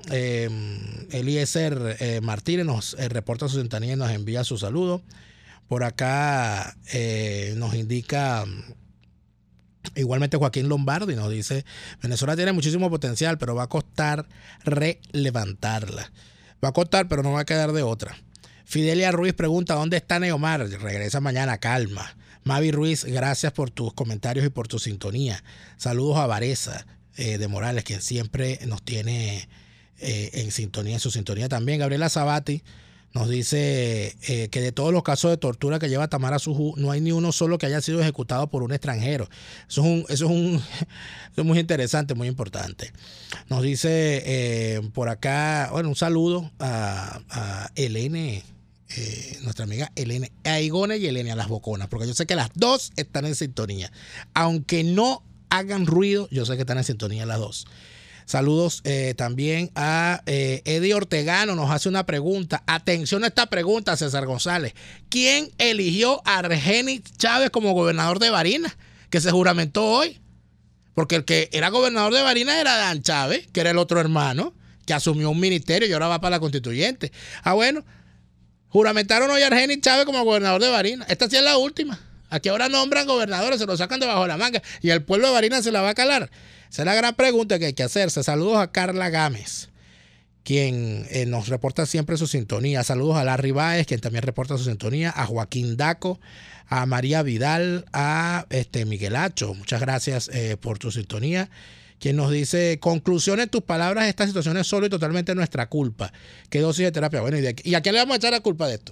Eliezer Martínez, nos reporta su sintonía y nos envía su saludo. Por acá nos indica igualmente Joaquín Lombardi, nos dice: Venezuela tiene muchísimo potencial, pero va a costar relevantarla. Va a costar, pero no va a quedar de otra. Fidelia Ruiz pregunta: ¿dónde está Neomar? Regresa mañana, calma. Mavi Ruiz, gracias por tus comentarios y por tu sintonía. Saludos a Varesa de Morales, quien siempre nos tiene en sintonía, en su sintonía también. Gabriela Sabati nos dice que de todos los casos de tortura que lleva Tamara Sujú, no hay ni uno solo que haya sido ejecutado por un extranjero. Eso es muy interesante, muy importante. Nos dice por acá, un saludo a Elene, nuestra amiga Elene, a Igone y Elene, a las boconas, porque yo sé que las dos están en sintonía. Aunque no hagan ruido, yo sé que están en sintonía las dos. Saludos también a Eddie Ortegano, nos hace una pregunta. Atención a esta pregunta, César González. ¿Quién eligió a Argenis Chávez como gobernador de Barinas, que se juramentó hoy? Porque el que era gobernador de Barinas era Dan Chávez, que era el otro hermano, que asumió un ministerio y ahora va para la constituyente. Juramentaron hoy a Argenis Chávez como gobernador de Barinas. Esta sí es la última. Aquí ahora nombran gobernadores, se lo sacan debajo de la manga y el pueblo de Barinas se la va a calar. Esa es la gran pregunta que hay que hacerse. Saludos a Carla Gámez, quien nos reporta siempre su sintonía. Saludos a Larry Báez, quien también reporta su sintonía. A Joaquín Daco, a María Vidal, a Miguel Hacho. Muchas gracias por tu sintonía. Quien nos dice: conclusión en tus palabras, esta situación es solo y totalmente nuestra culpa. ¿Qué dosis de terapia? Bueno, ¿y a quién le vamos a echar la culpa de esto?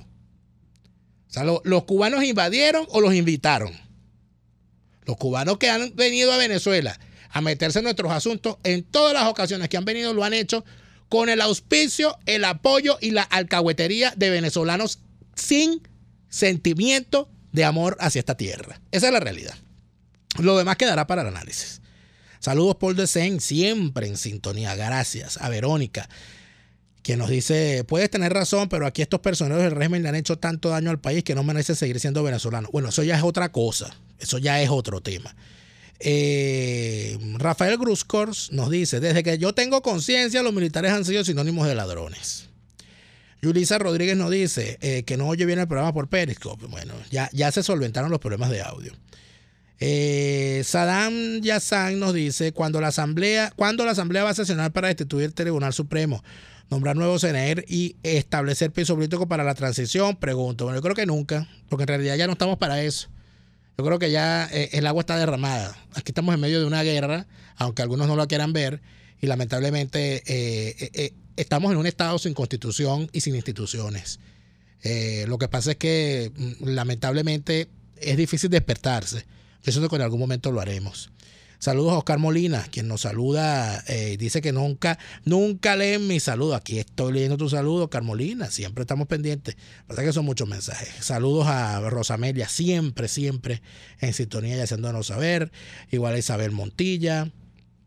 O sea, ¿los cubanos invadieron o los invitaron? Los cubanos que han venido a Venezuela a meterse en nuestros asuntos, en todas las ocasiones que han venido, lo han hecho con el auspicio, el apoyo y la alcahuetería de venezolanos sin sentimiento de amor hacia esta tierra. Esa es la realidad. Lo demás quedará para el análisis. Saludos, Paul de Sen, siempre en sintonía. Gracias a Verónica, quien nos dice: puedes tener razón, pero aquí estos personeros del régimen le han hecho tanto daño al país que no merece seguir siendo venezolano. Bueno, eso ya es otra cosa. Eso ya es otro tema. Rafael Gruscors nos dice: desde que yo tengo conciencia, los militares han sido sinónimos de ladrones. Yulisa Rodríguez nos dice que no oye bien el programa por Periscope. Bueno, ya se solventaron los problemas de audio. Saddam Yassan nos dice: cuando la asamblea va a sesionar para destituir el Tribunal Supremo, nombrar nuevo CNR y establecer piso político para la transición, pregunto. Bueno, yo creo que nunca, porque en realidad ya no estamos para eso. Yo creo que ya el agua está derramada. Aquí estamos en medio de una guerra, aunque algunos no lo quieran ver, y lamentablemente estamos en un estado sin constitución y sin instituciones. Lo que pasa es que lamentablemente es difícil despertarse. Yo siento que en algún momento lo haremos. Saludos a Oscar Molina, quien nos saluda, dice que nunca leen mi saludo. Aquí estoy leyendo tu saludo, Oscar Molina, siempre estamos pendientes. Pasa que son muchos mensajes. Saludos a Rosamelia, siempre en sintonía y haciéndonos saber. Igual a Isabel Montilla.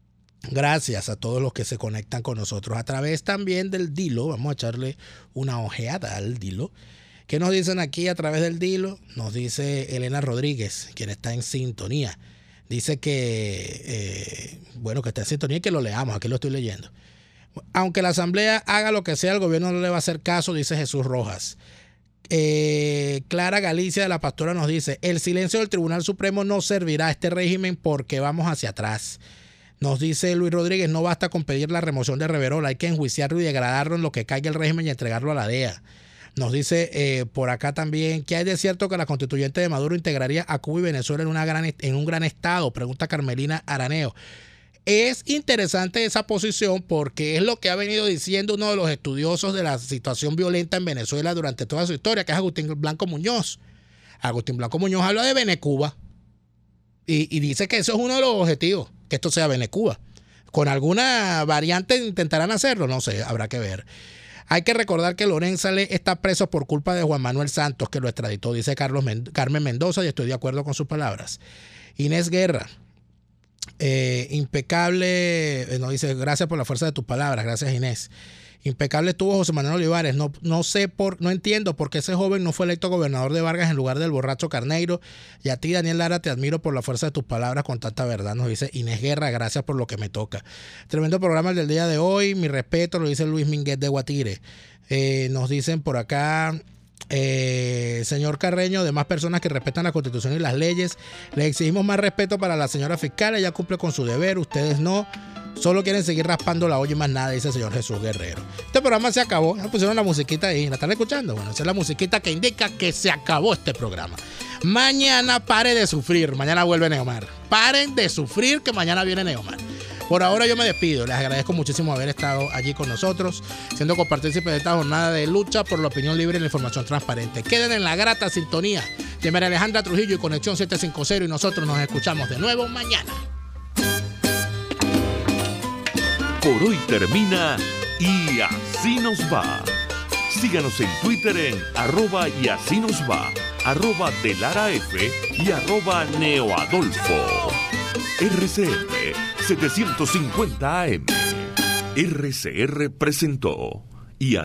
Gracias a todos los que se conectan con nosotros a través también del Dilo. Vamos a echarle una ojeada al Dilo. ¿Qué nos dicen aquí a través del Dilo? Nos dice Elena Rodríguez, quien está en sintonía. Dice que, que está en sintonía y que lo leamos. Aquí lo estoy leyendo. Aunque la Asamblea haga lo que sea, el gobierno no le va a hacer caso, dice Jesús Rojas. Clara Galicia de la Pastora nos dice: el silencio del Tribunal Supremo no servirá a este régimen porque vamos hacia atrás. Nos dice Luis Rodríguez: no basta con pedir la remoción de Reverol, hay que enjuiciarlo y degradarlo en lo que caiga el régimen y entregarlo a la DEA. Nos dice por acá también: ¿qué hay de cierto que la constituyente de Maduro integraría a Cuba y Venezuela en un gran estado? Pregunta Carmelina Araneo. Es interesante esa posición porque es lo que ha venido diciendo uno de los estudiosos de la situación violenta en Venezuela durante toda su historia, que es Agustín Blanco Muñoz. Agustín Blanco Muñoz habla de Venecuba y dice que eso es uno de los objetivos, que esto sea Venecuba. Con alguna variante intentarán hacerlo, no sé, habrá que ver. Hay que recordar que Lorenzale está preso por culpa de Juan Manuel Santos, que lo extraditó, dice Carmen Mendoza, y estoy de acuerdo con sus palabras. Inés Guerra: impecable, nos dice: gracias por la fuerza de tus palabras. Gracias, Inés. Impecable estuvo José Manuel Olivares. No entiendo por qué ese joven no fue electo gobernador de Vargas en lugar del borracho Carneiro. Y a ti, Daniel Lara, te admiro por la fuerza de tus palabras con tanta verdad, nos dice Inés Guerra. Gracias por lo que me toca. Tremendo programa el del día de hoy. Mi respeto, lo dice Luis Minguet de Guatire. Nos dicen por acá: señor Carreño, demás personas que respetan la Constitución y las leyes, le exigimos más respeto para la señora fiscal. Ella cumple con su deber, ustedes no. Solo quieren seguir raspando la olla y más nada, dice el señor Jesús Guerrero. Este programa se acabó. Ya pusieron la musiquita ahí. ¿La están escuchando? Bueno, esa es la musiquita que indica que se acabó este programa. Mañana pare de sufrir. Mañana vuelve Neomar. Paren de sufrir, que mañana viene Neomar. Por ahora yo me despido. Les agradezco muchísimo haber estado allí con nosotros, siendo copartícipes de esta jornada de lucha por la opinión libre y la información transparente. Queden en la grata sintonía de María Alejandra Trujillo y Conexión 750, y nosotros nos escuchamos de nuevo mañana. Por hoy termina Y Así Nos Va. Síganos en Twitter en @YASíNosVa, @DeLaraF y @NeoAdolfo. RCR 750 AM. RCR presentó